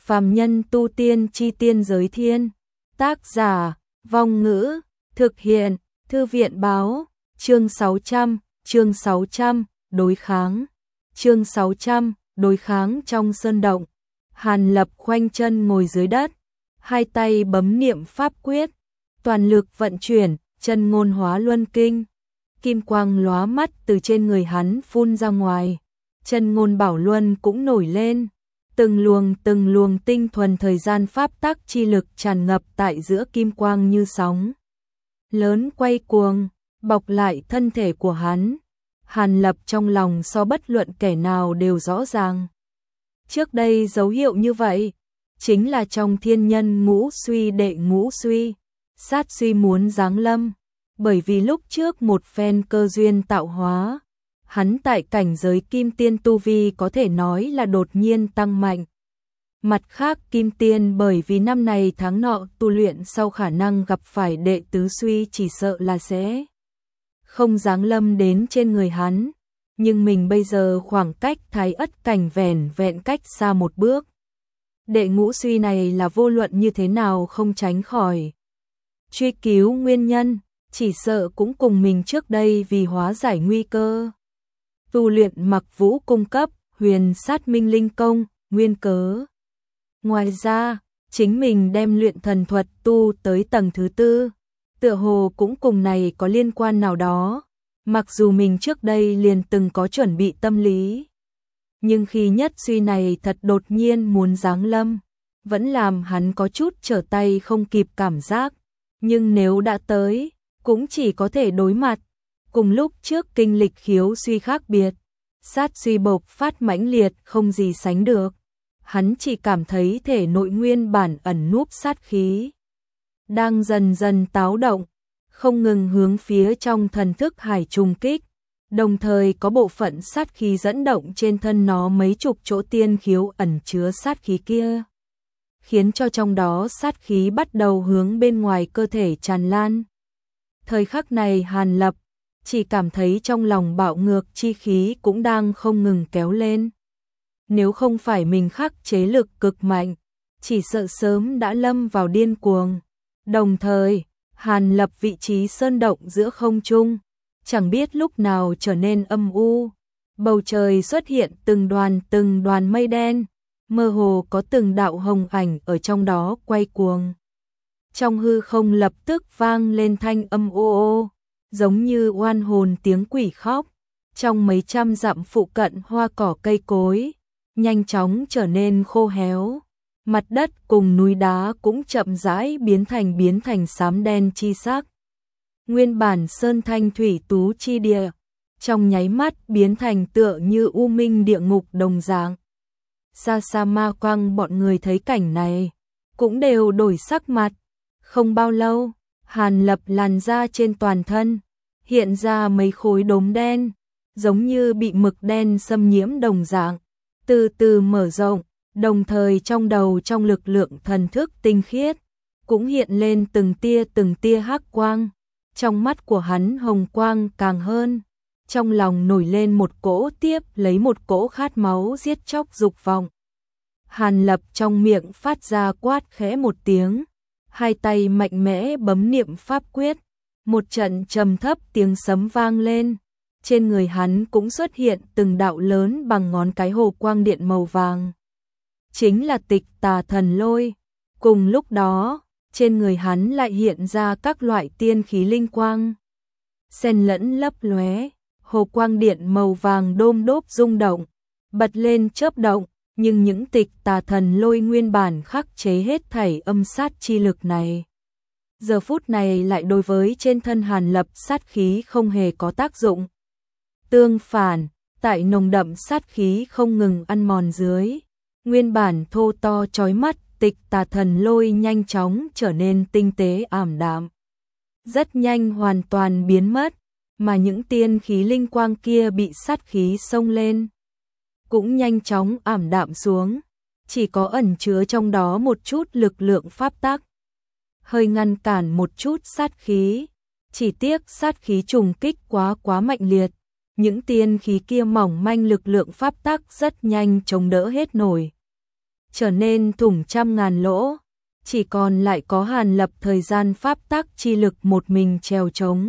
Phàm nhân tu tiên chi tiên giới thiên. Tác giả, Vong Ngữ, thực hiện, Thư viện báo, chương 600, đối kháng. Chương 600, đối kháng trong sơn động. Hàn Lập khoanh chân ngồi dưới đất, hai tay bấm niệm pháp quyết, toàn lực vận chuyển, chân ngôn hóa luân kinh. Kim quang lóa mắt từ trên người hắn phun ra ngoài, chân ngôn bảo luân cũng nổi lên. Từng luồng tinh thuần thời gian pháp tắc chi lực tràn ngập tại giữa kim quang như sóng lớn quay cuồng, bọc lại thân thể của hắn. Hàn Lập trong lòng so bất luận kẻ nào đều rõ ràng. Trước đây dấu hiệu như vậy, chính là trong thiên nhân ngũ suy đệ ngũ suy, sát suy muốn giáng lâm. Bởi vì lúc trước một phen cơ duyên tạo hóa, hắn tại cảnh giới kim tiên tu vi có thể nói là đột nhiên tăng mạnh. Mặt khác kim tiên bởi vì năm này tháng nọ tu luyện sau khả năng gặp phải đệ tứ suy chỉ sợ là sẽ không giáng lâm đến trên người hắn. Nhưng mình bây giờ khoảng cách thái ất cảnh vẹn cách xa một bước. Đệ ngũ suy này là vô luận như thế nào không tránh khỏi truy cứu nguyên nhân, chỉ sợ cũng cùng mình trước đây vì hóa giải nguy cơ tu luyện Mặc Vũ cung cấp huyền sát minh linh công nguyên cớ. Ngoài ra, chính mình đem luyện thần thuật tu tới tầng thứ tư, tựa hồ cũng cùng này có liên quan nào đó. Mặc dù mình trước đây liền từng có chuẩn bị tâm lý, nhưng khi nhất suy này thật đột nhiên muốn giáng lâm, vẫn làm hắn có chút trở tay không kịp cảm giác. Nhưng nếu đã tới, cũng chỉ có thể đối mặt. Cùng lúc trước kinh lịch khiếu suy khác biệt, sát suy bộc phát mãnh liệt không gì sánh được. Hắn chỉ cảm thấy thể nội nguyên bản ẩn núp sát khí đang dần dần táo động, không ngừng hướng phía trong thần thức hải trùng kích, đồng thời có bộ phận sát khí dẫn động trên thân nó mấy chục chỗ tiên khiếu ẩn chứa sát khí kia, khiến cho trong đó sát khí bắt đầu hướng bên ngoài cơ thể tràn lan. Thời khắc này Hàn Lập chỉ cảm thấy trong lòng bạo ngược chi khí cũng đang không ngừng kéo lên. Nếu không phải mình khắc chế lực cực mạnh, chỉ sợ sớm đã lâm vào điên cuồng. Đồng thời, Hàn Lập vị trí sơn động giữa không trung, chẳng biết lúc nào trở nên âm u. Bầu trời xuất hiện từng đoàn mây đen, mơ hồ có từng đạo hồng ảnh ở trong đó quay cuồng. Trong hư không lập tức vang lên thanh âm ô ô, giống như oan hồn tiếng quỷ khóc. Trong mấy trăm dặm phụ cận hoa cỏ cây cối nhanh chóng trở nên khô héo, mặt đất cùng núi đá cũng chậm rãi biến thành xám đen chi sắc. Nguyên bản sơn thanh thủy tú chi địa, trong nháy mắt biến thành tựa như u minh địa ngục đồng dạng. Xa xa ma quang bọn người thấy cảnh này, cũng đều đổi sắc mặt. Không bao lâu, Hàn Lập làn da trên toàn thân hiện ra mấy khối đốm đen, giống như bị mực đen xâm nhiễm đồng dạng, từ từ mở rộng, đồng thời trong đầu trong lực lượng thần thức tinh khiết, cũng hiện lên từng tia hắc quang. Trong mắt của hắn hồng quang càng hơn, trong lòng nổi lên một cỗ tiếp lấy một cỗ khát máu giết chóc dục vọng. Hàn Lập trong miệng phát ra quát khẽ một tiếng, hai tay mạnh mẽ bấm niệm pháp quyết, một trận trầm thấp tiếng sấm vang lên. Trên người hắn cũng xuất hiện từng đạo lớn bằng ngón cái hồ quang điện màu vàng. Chính là Tịch Tà Thần Lôi. Cùng lúc đó, trên người hắn lại hiện ra các loại tiên khí linh quang, xen lẫn lấp lóe, hồ quang điện màu vàng đôm đốp rung động, bật lên chớp động, nhưng những Tịch Tà Thần Lôi nguyên bản khắc chế hết thảy âm sát chi lực này, giờ phút này lại đối với trên thân Hàn Lập sát khí không hề có tác dụng. Tương phản, tại nồng đậm sát khí không ngừng ăn mòn dưới, nguyên bản thô to chói mắt Tịch Tà Thần Lôi nhanh chóng trở nên tinh tế ảm đạm, rất nhanh hoàn toàn biến mất, mà những tiên khí linh quang kia bị sát khí xông lên, cũng nhanh chóng ảm đạm xuống, chỉ có ẩn chứa trong đó một chút lực lượng pháp tắc, hơi ngăn cản một chút sát khí. Chỉ tiếc sát khí trùng kích quá mạnh liệt, những tiên khí kia mỏng manh lực lượng pháp tắc rất nhanh chống đỡ hết nổi. trở nên thủng trăm ngàn lỗ, chỉ còn lại có Hàn Lập thời gian pháp tắc chi lực một mình trèo trống.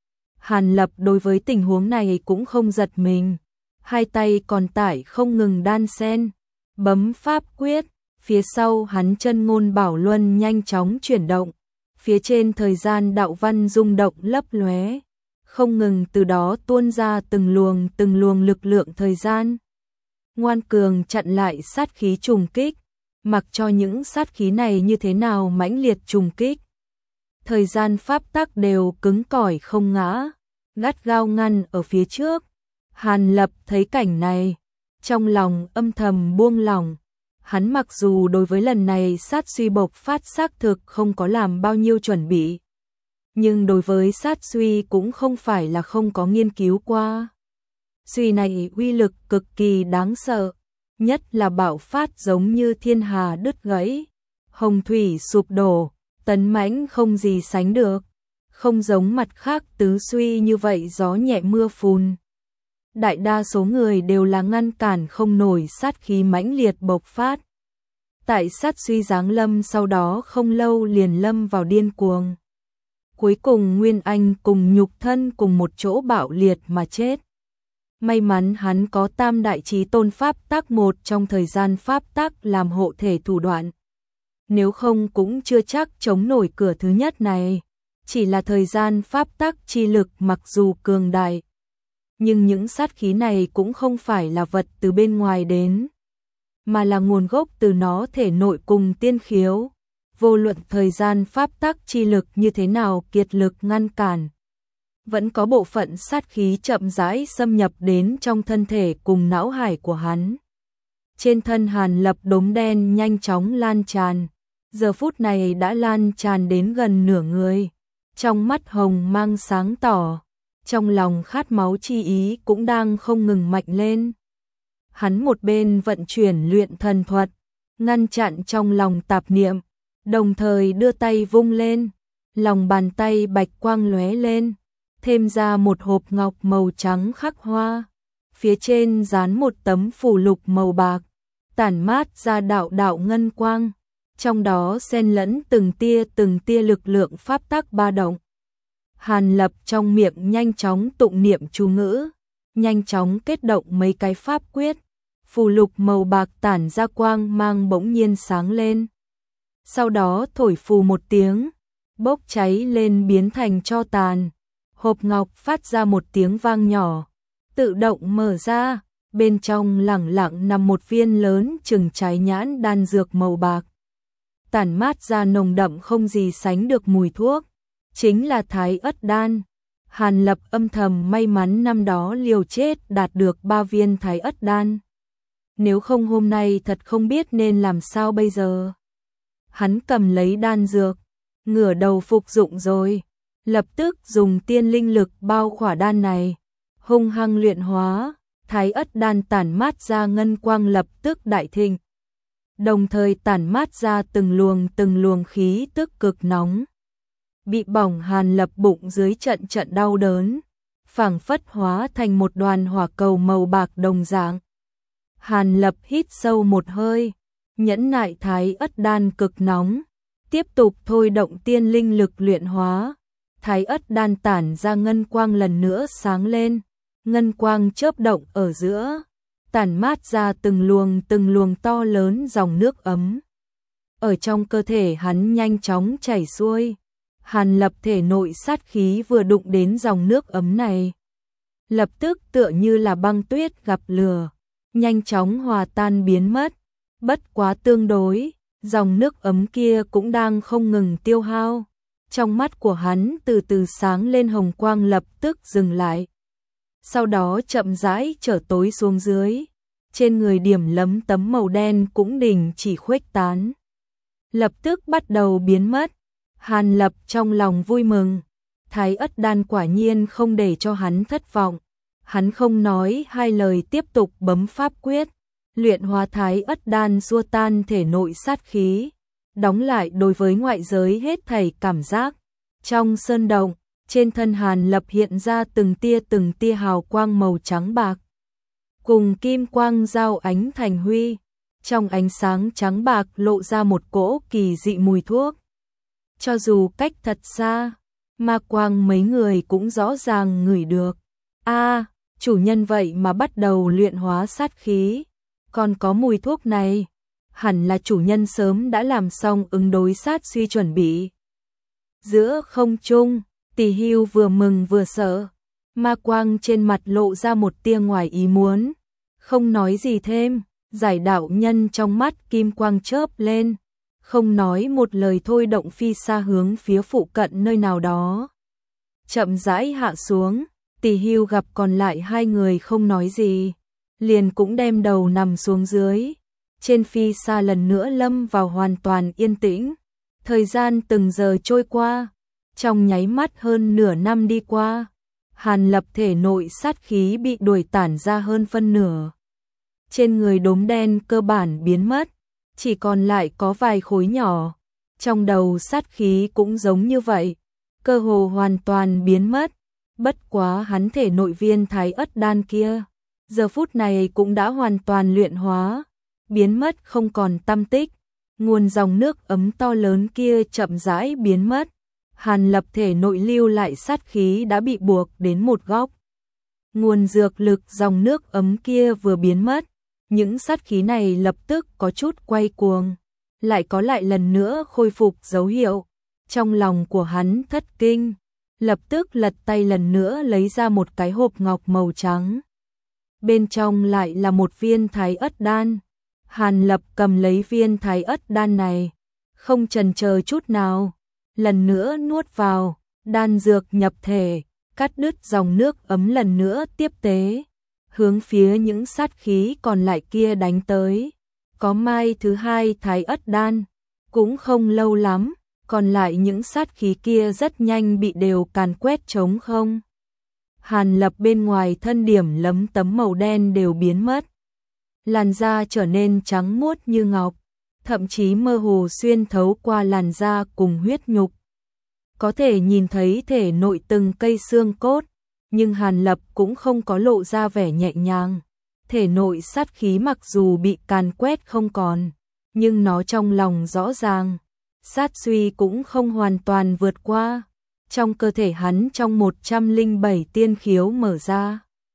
Hàn Lập đối với tình huống này cũng không giật mình, hai tay còn tải không ngừng đan sen, bấm pháp quyết, phía sau hắn chân ngôn bảo luân nhanh chóng chuyển động, phía trên thời gian đạo văn rung động lấp lóe, không ngừng từ đó tuôn ra từng luồng lực lượng thời gian. Ngoan cường chặn lại sát khí trùng kích, mặc cho những sát khí này như thế nào mãnh liệt trùng kích. Thời gian pháp tắc đều cứng cỏi không ngã, gắt gao ngăn ở phía trước. Hàn Lập thấy cảnh này, trong lòng âm thầm buông lỏng. Hắn mặc dù đối với lần này sát suy bộc phát xác thực không có làm bao nhiêu chuẩn bị, nhưng đối với sát suy cũng không phải là không có nghiên cứu qua. Suy này uy lực cực kỳ đáng sợ, nhất là bạo phát giống như thiên hà đứt gãy, hồng thủy sụp đổ, tấn mãnh không gì sánh được, không giống mặt khác tứ suy như vậy gió nhẹ mưa phùn. Đại đa số người đều là ngăn cản không nổi sát khí mãnh liệt bộc phát. Tại sát suy giáng lâm sau đó không lâu liền lâm vào điên cuồng. Cuối cùng Nguyên Anh cùng nhục thân cùng một chỗ bạo liệt mà chết. May mắn hắn có tam đại chí tôn pháp tắc một trong thời gian pháp tắc làm hộ thể thủ đoạn. Nếu không cũng chưa chắc chống nổi cửa thứ nhất này. Chỉ là thời gian pháp tắc chi lực mặc dù cường đại, nhưng những sát khí này cũng không phải là vật từ bên ngoài đến, mà là nguồn gốc từ nó thể nội cùng tiên khiếu. Vô luận thời gian pháp tắc chi lực như thế nào kiệt lực ngăn cản, vẫn có bộ phận sát khí chậm rãi xâm nhập đến trong thân thể cùng não hải của hắn. Trên thân Hàn Lập đốm đen nhanh chóng lan tràn, giờ phút này đã lan tràn đến gần nửa người, trong mắt hồng mang sáng tỏ, trong lòng khát máu chi ý cũng đang không ngừng mạnh lên. Hắn một bên vận chuyển luyện thần thuật, ngăn chặn trong lòng tạp niệm, đồng thời đưa tay vung lên, lòng bàn tay bạch quang lóe lên, thêm ra một hộp ngọc màu trắng khắc hoa, phía trên dán một tấm phù lục màu bạc, tản mát ra đạo đạo ngân quang, trong đó xen lẫn từng tia lực lượng pháp tắc ba động. Hàn Lập trong miệng nhanh chóng tụng niệm chú ngữ, nhanh chóng kết động mấy cái pháp quyết, phù lục màu bạc tản ra quang mang bỗng nhiên sáng lên. Sau đó thổi phù một tiếng, bốc cháy lên biến thành tro tàn. Hộp ngọc phát ra một tiếng vang nhỏ, tự động mở ra, bên trong lẳng lặng nằm một viên lớn chừng trái nhãn đan dược màu bạc. Tản mát ra nồng đậm không gì sánh được mùi thuốc, chính là Thái Ất đan. Hàn Lập âm thầm may mắn năm đó liều chết đạt được 3 viên Thái Ất đan. Nếu không hôm nay thật không biết nên làm sao bây giờ. Hắn cầm lấy đan dược, ngửa đầu phục dụng rồi, lập tức dùng tiên linh lực bao khỏa đan này, hung hăng luyện hóa, Thái Ất đan tản mát ra ngân quang lập tức đại thịnh, đồng thời tản mát ra từng luồng khí tức cực nóng. Bị bỏng Hàn Lập bụng dưới trận trận đau đớn, phảng phất hóa thành một đoàn hỏa cầu màu bạc đồng dạng. Hàn Lập hít sâu một hơi, nhẫn nại Thái Ất đan cực nóng, tiếp tục thôi động tiên linh lực luyện hóa. Thái Ất đan tản ra ngân quang lần nữa sáng lên, ngân quang chớp động ở giữa, tản mát ra từng luồng to lớn dòng nước ấm. Ở trong cơ thể hắn nhanh chóng chảy xuôi, Hàn Lập thể nội sát khí vừa đụng đến dòng nước ấm này, lập tức tựa như là băng tuyết gặp lửa, nhanh chóng hòa tan biến mất. Bất quá tương đối, dòng nước ấm kia cũng đang không ngừng tiêu hao. Trong mắt của hắn từ từ sáng lên hồng quang lập tức dừng lại. Sau đó chậm rãi trở tối xuống dưới. Trên người điểm lấm tấm màu đen cũng đình chỉ khuếch tán. Lập tức bắt đầu biến mất. Hàn Lập trong lòng vui mừng. Thái Ất đan quả nhiên không để cho hắn thất vọng. Hắn không nói hai lời tiếp tục bấm pháp quyết. Luyện hóa Thái Ất đan xua tan thể nội sát khí, đóng lại đối với ngoại giới hết thảy cảm giác. Trong sơn động, trên thân Hàn Lập hiện ra từng tia hào quang màu trắng bạc, cùng kim quang giao ánh thành huy. trong ánh sáng trắng bạc lộ ra một cỗ kỳ dị mùi thuốc. Cho dù cách thật xa, ma quang mấy người cũng rõ ràng ngửi được. Chủ nhân vậy mà bắt đầu luyện hóa sát khí, còn có mùi thuốc này, hẳn là chủ nhân sớm đã làm xong ứng đối sát suy chuẩn bị. Giữa không trung, Tỷ Hưu vừa mừng vừa sợ, ma quang trên mặt lộ ra một tia ngoài ý muốn, không nói gì thêm, giải đạo nhân trong mắt kim quang chớp lên, không nói một lời thôi động phi xa hướng phía phụ cận nơi nào đó. Chậm rãi hạ xuống, Tỷ Hưu gặp còn lại hai người không nói gì, liền cũng đem đầu nằm xuống dưới. Trên phi xa lần nữa lâm vào hoàn toàn yên tĩnh. Thời gian từng giờ trôi qua, trong nháy mắt hơn nửa năm đi qua, Hàn Lập thể nội sát khí bị đuổi tản ra hơn phân nửa. Trên người đốm đen cơ bản biến mất, chỉ còn lại có vài khối nhỏ. Trong đầu sát khí cũng giống như vậy, cơ hồ hoàn toàn biến mất. Bất quá hắn thể nội viên thái ất đan kia, giờ phút này cũng đã hoàn toàn luyện hóa, biến mất không còn tăm tích. Nguồn dòng nước ấm to lớn kia chậm rãi biến mất. Hàn Lập thể nội lưu lại sát khí đã bị buộc đến một góc. Nguồn dược lực dòng nước ấm kia vừa biến mất, những sát khí này lập tức có chút quay cuồng, lại lần nữa khôi phục dấu hiệu. Trong lòng của hắn thất kinh, lập tức lật tay lần nữa lấy ra một cái hộp ngọc màu trắng. Bên trong lại là một viên thái ất đan. Hàn Lập cầm lấy viên thái ất đan này, không chần chờ chút nào, lần nữa nuốt vào, đan dược nhập thể, cắt đứt dòng nước ấm lần nữa tiếp tế, hướng phía những sát khí còn lại kia đánh tới. Có mai thứ hai thái ất đan, cũng không lâu lắm, còn lại những sát khí kia rất nhanh bị đều càn quét trống không. Hàn Lập bên ngoài thân điểm lấm tấm màu đen đều biến mất. Làn da trở nên trắng muốt như ngọc, thậm chí mơ hồ xuyên thấu qua làn da cùng huyết nhục. Có thể nhìn thấy thể nội từng cây xương cốt, nhưng Hàn Lập cũng không có lộ ra vẻ nhẹ nhàng. Thể nội sát khí mặc dù bị càn quét không còn, nhưng nó trong lòng rõ ràng, sát suy cũng không hoàn toàn vượt qua. Trong cơ thể hắn trong 107 tiên khiếu mở ra,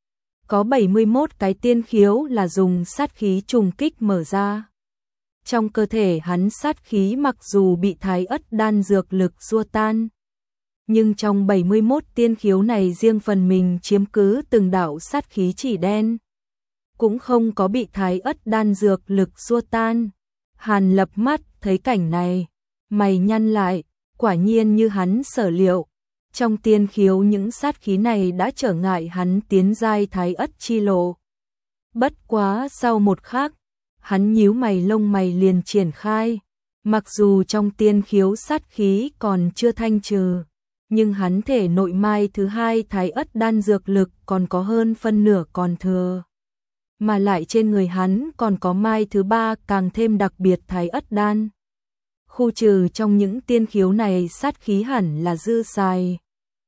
có 71 cái tiên khiếu là dùng sát khí trùng kích mở ra. Trong cơ thể hắn sát khí mặc dù bị thái ất đan dược lực xua tan, nhưng trong 71 tiên khiếu này riêng phần mình chiếm cứ từng đạo sát khí chỉ đen, cũng không có bị thái ất đan dược lực xua tan. Hàn Lập mắt thấy cảnh này, mày nhăn lại, quả nhiên như hắn sở liệu. Trong tiên khiếu những sát khí này đã trở ngại hắn tiến giai thái ất chi lộ. Bất quá sau một khắc, hắn nhíu mày lông mày liền triển khai. Mặc dù trong tiên khiếu sát khí còn chưa thanh trừ, nhưng hắn thể nội mai thứ hai thái ất đan dược lực còn có hơn phân nửa còn thừa. Mà lại trên người hắn còn có mai thứ ba càng thêm đặc biệt thái ất đan. Khu trừ trong những tiên khiếu này sát khí hẳn là dư xài.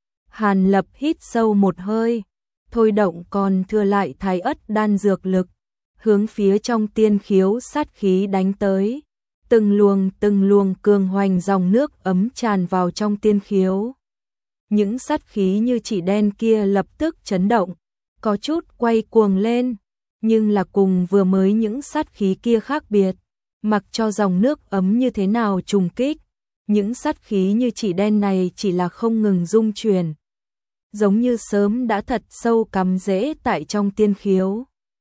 Hàn Lập hít sâu một hơi, thôi động còn thừa lại thái ất đan dược lực, hướng phía trong tiên khiếu sát khí đánh tới. Từng luồng cường hoành dòng nước ấm tràn vào trong tiên khiếu. Những sát khí như chỉ đen kia lập tức chấn động, có chút quay cuồng lên, nhưng là cùng vừa mới những sát khí kia khác biệt. Mặc cho dòng nước ấm như thế nào trùng kích, những sát khí như chỉ đen này chỉ là không ngừng rung chuyển, giống như sớm đã thật sâu cắm rễ tại trong tiên khiếu,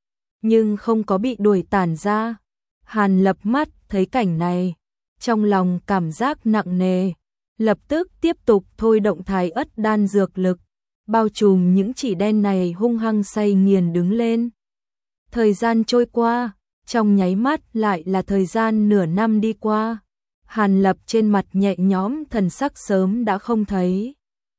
nhưng không có bị đuổi tản ra. Hàn Lập mắt thấy cảnh này, trong lòng cảm giác nặng nề, lập tức tiếp tục thôi động thái ất đan dược lực, bao trùm những chỉ đen này hung hăng xay nghiền đứng lên. Thời gian trôi qua, trong nháy mắt lại là thời gian nửa năm đi qua. Hàn Lập trên mặt nhẹ nhõm, thần sắc sớm đã không thấy,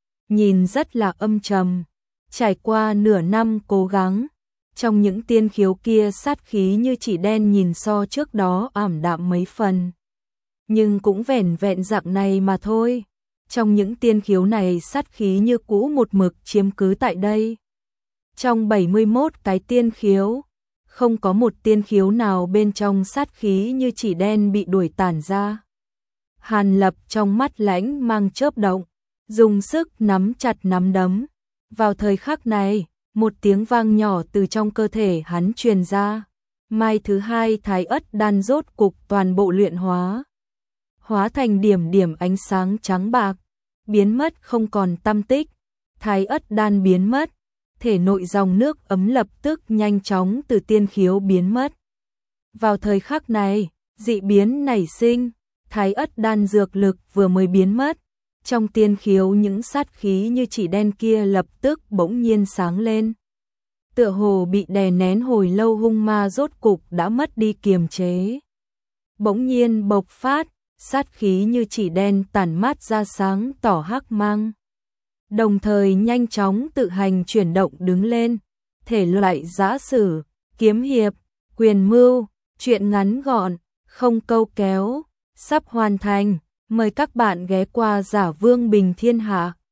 nhìn rất là âm trầm. Trải qua nửa năm cố gắng, trong những tiên khiếu kia sát khí như chỉ đen nhìn so trước đó ảm đạm mấy phần, nhưng cũng vẻn vẹn dạng này mà thôi. Trong những tiên khiếu này sát khí như cũ một mực chiếm cứ tại đây. Trong 71 cái tiên khiếu, không có một tiên khiếu nào bên trong sát khí như chỉ đen bị đuổi tản ra. Hàn Lập trong mắt lãnh mang chớp động, dùng sức nắm chặt nắm đấm. Vào thời khắc này, một tiếng vang nhỏ từ trong cơ thể hắn truyền ra. Mai thứ hai Thái Ất đan rốt cục toàn bộ luyện hóa. Hóa thành điểm điểm ánh sáng trắng bạc, biến mất không còn tăm tích. Thái Ất đan biến mất, thể nội dòng nước ấm lập tức nhanh chóng từ tiên khiếu biến mất. Vào thời khắc này, dị biến nảy sinh, Thái Ất đan dược lực vừa mới biến mất. Trong tiên khiếu những sát khí như chỉ đen kia lập tức bỗng nhiên sáng lên. Tựa hồ bị đè nén hồi lâu hung ma rốt cục đã mất đi kiềm chế. Bỗng nhiên bộc phát, sát khí như chỉ đen tản mát ra sáng tỏ hắc mang. Đồng thời nhanh chóng tự hành chuyển động đứng lên, thể loại giã sử, kiếm hiệp, quyền mưu, truyện ngắn gọn, không câu kéo, sắp hoàn thành. Mời các bạn ghé qua Giả Vương Bình Thiên Hạ.